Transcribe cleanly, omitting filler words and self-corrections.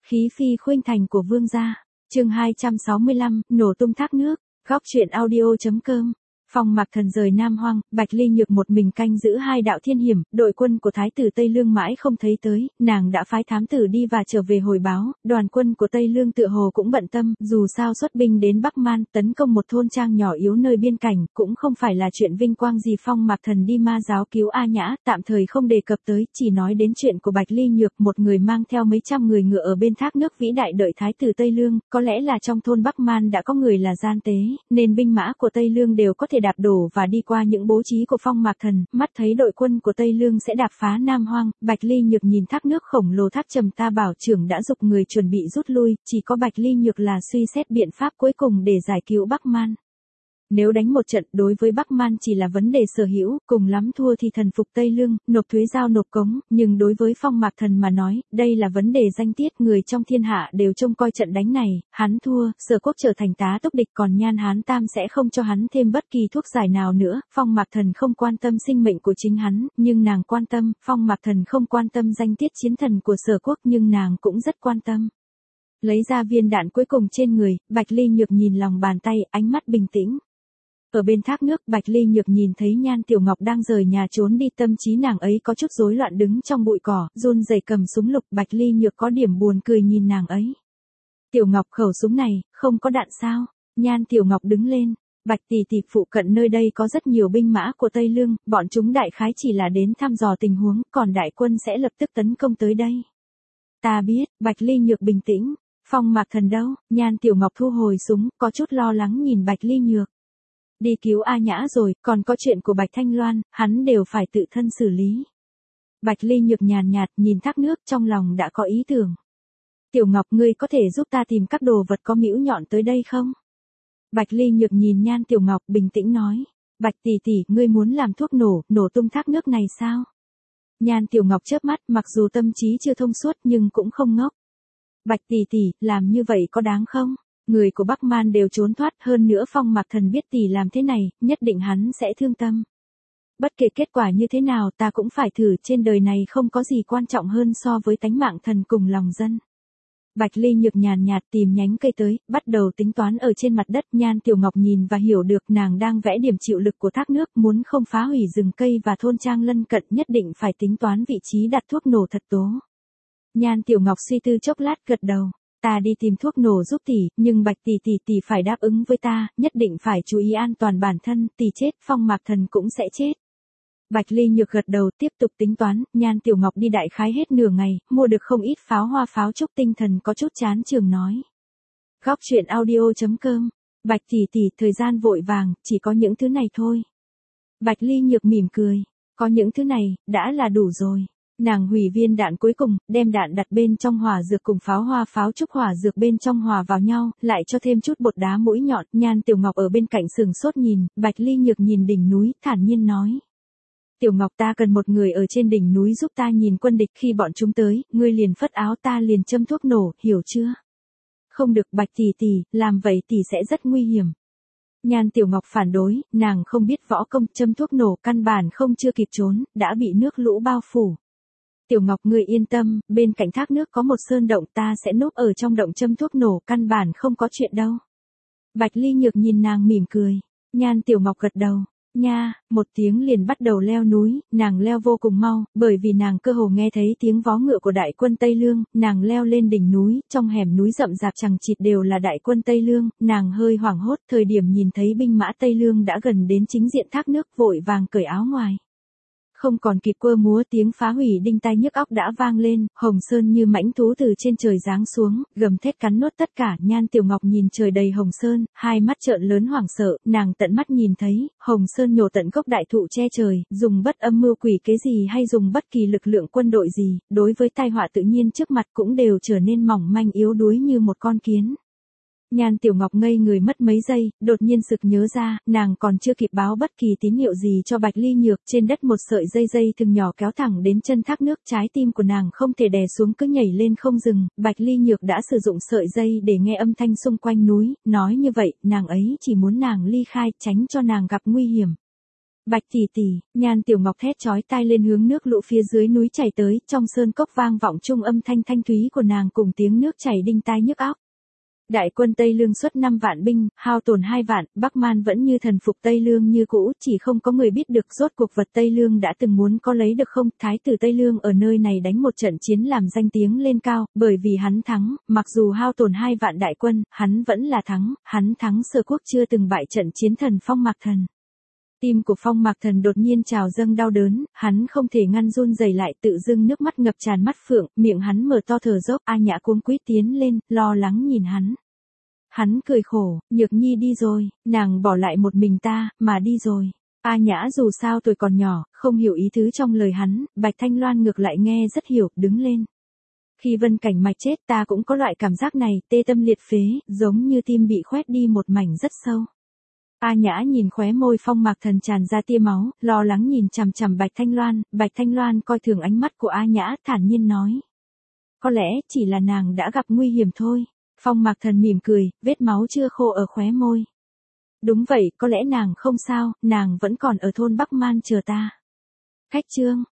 Khí phi khuynh thành của vương gia. Chương 265, nổ tung thác nước. Góc truyện audio.com. Phong Mạc Thần rời Nam Hoang, Bạch Ly Nhược một mình canh giữ hai đạo thiên hiểm, đội quân của Thái tử Tây Lương mãi không thấy tới, nàng đã phái thám tử đi và trở về hồi báo, đoàn quân của Tây Lương tựa hồ cũng bận tâm, dù sao xuất binh đến Bắc Man, tấn công một thôn trang nhỏ yếu nơi biên cảnh, cũng không phải là chuyện vinh quang gì. Phong Mạc Thần đi ma giáo cứu A Nhã, tạm thời không đề cập tới, chỉ nói đến chuyện của Bạch Ly Nhược, một người mang theo mấy trăm người ngựa ở bên thác nước vĩ đại đợi Thái tử Tây Lương, có lẽ là trong thôn Bắc Man đã có người là gian tế, nên binh mã của Tây Lương đều có thể đạp đổ và đi qua những bố trí của Phong Mạc Thần, mắt thấy đội quân của Tây Lương sẽ đạp phá Nam Hoang, Bạch Ly Nhược nhìn thác nước khổng lồ tháp trầm ta bảo trưởng đã giục người chuẩn bị rút lui, chỉ có Bạch Ly Nhược là suy xét biện pháp cuối cùng để giải cứu Bắc Man. Nếu đánh một trận đối với Bắc Man chỉ là vấn đề sở hữu, cùng lắm thua thì thần phục Tây Lương, nộp thuế giao nộp cống, nhưng đối với Phong Mạc Thần mà nói, đây là vấn đề danh tiết, người trong thiên hạ đều trông coi trận đánh này, hắn thua, Sở Quốc trở thành tá túc địch, còn Nhan Hán Tam sẽ không cho hắn thêm bất kỳ thuốc giải nào nữa. Phong Mạc Thần không quan tâm sinh mệnh của chính hắn, nhưng nàng quan tâm. Phong Mạc Thần không quan tâm danh tiết chiến thần của Sở Quốc, nhưng nàng cũng rất quan tâm. Lấy ra viên đạn cuối cùng trên người, Bạch Ly Nhược nhìn lòng bàn tay, ánh mắt bình tĩnh. Ở bên thác nước, Bạch Ly Nhược nhìn thấy Nhan Tiểu Ngọc đang rời nhà trốn đi, tâm trí nàng ấy có chút rối loạn, đứng trong bụi cỏ, run rẩy cầm súng lục. Bạch Ly Nhược có điểm buồn cười nhìn nàng ấy. Tiểu Ngọc, khẩu súng này, không có đạn sao? Nhan Tiểu Ngọc đứng lên. Bạch tỷ tỷ, phụ cận nơi đây có rất nhiều binh mã của Tây Lương, bọn chúng đại khái chỉ là đến thăm dò tình huống, còn đại quân sẽ lập tức tấn công tới đây. Ta biết. Bạch Ly Nhược bình tĩnh. Phong Mạc Thần đâu? Nhan Tiểu Ngọc thu hồi súng, có chút lo lắng nhìn Bạch Ly Nhược. Đi cứu A Nhã rồi, còn có chuyện của Bạch Thanh Loan, hắn đều phải tự thân xử lý. Bạch Ly Nhược nhàn nhạt nhìn thác nước, trong lòng đã có ý tưởng. Tiểu Ngọc, ngươi có thể giúp ta tìm các đồ vật có mĩu nhọn tới đây không? Bạch Ly Nhược nhìn Nhan Tiểu Ngọc bình tĩnh nói. Bạch tỷ tỷ, ngươi muốn làm thuốc nổ tung thác nước này sao? Nhan Tiểu Ngọc chớp mắt, mặc dù tâm trí chưa thông suốt nhưng cũng không ngốc. Bạch tỷ tỷ, làm như vậy có đáng không? Người của Bắc Man đều trốn thoát, hơn nữa Phong Mạc Thần biết tỷ làm thế này, nhất định hắn sẽ thương tâm. Bất kể kết quả như thế nào ta cũng phải thử, trên đời này không có gì quan trọng hơn so với tánh mạng thần cùng lòng dân. Bạch Ly Nhược nhàn nhạt tìm nhánh cây tới, bắt đầu tính toán ở trên mặt đất. Nhan Tiểu Ngọc nhìn và hiểu được nàng đang vẽ điểm chịu lực của thác nước, muốn không phá hủy rừng cây và thôn trang lân cận nhất định phải tính toán vị trí đặt thuốc nổ thật tố. Nhan Tiểu Ngọc suy tư chốc lát gật đầu. Ta đi tìm thuốc nổ giúp tỷ, nhưng Bạch tỷ phải đáp ứng với ta, nhất định phải chú ý an toàn bản thân, tỷ chết, Phong Mạc Thần cũng sẽ chết. Bạch Ly Nhược gật đầu, tiếp tục tính toán. Nhan Tiểu Ngọc đi đại khái hết nửa ngày, mua được không ít pháo hoa pháo trúc, tinh thần có chút chán chường nói. Góc truyện audio.com. Bạch tỷ, thời gian vội vàng, chỉ có những thứ này thôi. Bạch Ly Nhược mỉm cười, có những thứ này, đã là đủ rồi. Nàng hủy viên đạn cuối cùng, đem đạn đặt bên trong hỏa dược cùng pháo hoa pháo trúc hỏa dược bên trong hòa vào nhau, lại cho thêm chút bột đá mũi nhọn. Nhan Tiểu Ngọc ở bên cạnh sừng sốt nhìn, Bạch Ly Nhược nhìn đỉnh núi, thản nhiên nói. Tiểu Ngọc, ta cần một người ở trên đỉnh núi giúp ta nhìn quân địch, khi bọn chúng tới, ngươi liền phất áo, ta liền châm thuốc nổ, hiểu chưa? Không được Bạch tỷ, làm vậy tỷ sẽ rất nguy hiểm. Nhan Tiểu Ngọc phản đối, nàng không biết võ công, châm thuốc nổ căn bản không chưa kịp trốn, đã bị nước lũ bao phủ. Tiểu Ngọc, ngươi yên tâm, bên cạnh thác nước có một sơn động, ta sẽ núp ở trong động châm thuốc nổ, căn bản không có chuyện đâu. Bạch Ly Nhược nhìn nàng mỉm cười. Nhan Tiểu Ngọc gật đầu. Nha, một tiếng liền bắt đầu leo núi, nàng leo vô cùng mau, bởi vì nàng cơ hồ nghe thấy tiếng vó ngựa của đại quân Tây Lương, nàng leo lên đỉnh núi, trong hẻm núi rậm rạp chằng chịt đều là đại quân Tây Lương, nàng hơi hoảng hốt, thời điểm nhìn thấy binh mã Tây Lương đã gần đến chính diện thác nước, vội vàng cởi áo ngoài. Không còn kịp quơ múa, tiếng phá hủy đinh tai nhức óc đã vang lên, Hồng Sơn như mãnh thú từ trên trời giáng xuống, gầm thét cắn nuốt tất cả. Nhan Tiểu Ngọc nhìn trời đầy Hồng Sơn, hai mắt trợn lớn hoảng sợ, nàng tận mắt nhìn thấy, Hồng Sơn nhổ tận gốc đại thụ che trời, dùng bất âm mưu quỷ kế gì hay dùng bất kỳ lực lượng quân đội gì, đối với tai họa tự nhiên trước mặt cũng đều trở nên mỏng manh yếu đuối như một con kiến. Nhan Tiểu Ngọc ngây người mất mấy giây, đột nhiên sực nhớ ra, nàng còn chưa kịp báo bất kỳ tín hiệu gì cho Bạch Ly Nhược, trên đất một sợi dây thừng nhỏ kéo thẳng đến chân thác nước, trái tim của nàng không thể đè xuống cứ nhảy lên không dừng, Bạch Ly Nhược đã sử dụng sợi dây để nghe âm thanh xung quanh núi, nói như vậy, nàng ấy chỉ muốn nàng ly khai, tránh cho nàng gặp nguy hiểm. Bạch tỷ tỷ, Nhan Tiểu Ngọc thét chói tai lên hướng nước lũ phía dưới núi chảy tới, trong sơn cốc vang vọng trung âm thanh thanh thúy của nàng cùng tiếng nước chảy đinh tai nhức óc. Đại quân Tây Lương xuất 5 vạn binh, hao tổn 2 vạn, Bắc Man vẫn như thần phục Tây Lương như cũ, chỉ không có người biết được rốt cuộc vật Tây Lương đã từng muốn có lấy được không. Thái tử Tây Lương ở nơi này đánh một trận chiến làm danh tiếng lên cao, bởi vì hắn thắng, mặc dù hao tổn 2 vạn đại quân, hắn vẫn là thắng, hắn thắng Sở Quốc chưa từng bại trận chiến thần Phong Mạc Thần. Tim của Phong Mạc Thần đột nhiên trào dâng đau đớn, hắn không thể ngăn run rẩy lại, tự dưng nước mắt ngập tràn mắt phượng, miệng hắn mở to thở dốc. A Nhã cuống quýt tiến lên, lo lắng nhìn hắn. Hắn cười khổ, Nhược Nhi đi rồi, nàng bỏ lại một mình ta, mà đi rồi. A Nhã dù sao tuổi còn nhỏ, không hiểu ý tứ trong lời hắn, Bạch Thanh Loan ngược lại nghe rất hiểu, đứng lên. Khi Vân Cảnh Mạch chết ta cũng có loại cảm giác này, tê tâm liệt phế, giống như tim bị khoét đi một mảnh rất sâu. A Nhã nhìn khóe môi Phong Mạc Thần tràn ra tia máu, lo lắng nhìn chằm chằm Bạch Thanh Loan coi thường ánh mắt của A Nhã, thản nhiên nói. Có lẽ chỉ là nàng đã gặp nguy hiểm thôi. Phong Mạc Thần mỉm cười, vết máu chưa khô ở khóe môi. Đúng vậy, có lẽ nàng không sao, nàng vẫn còn ở thôn Bắc Man chờ ta. Khách chương.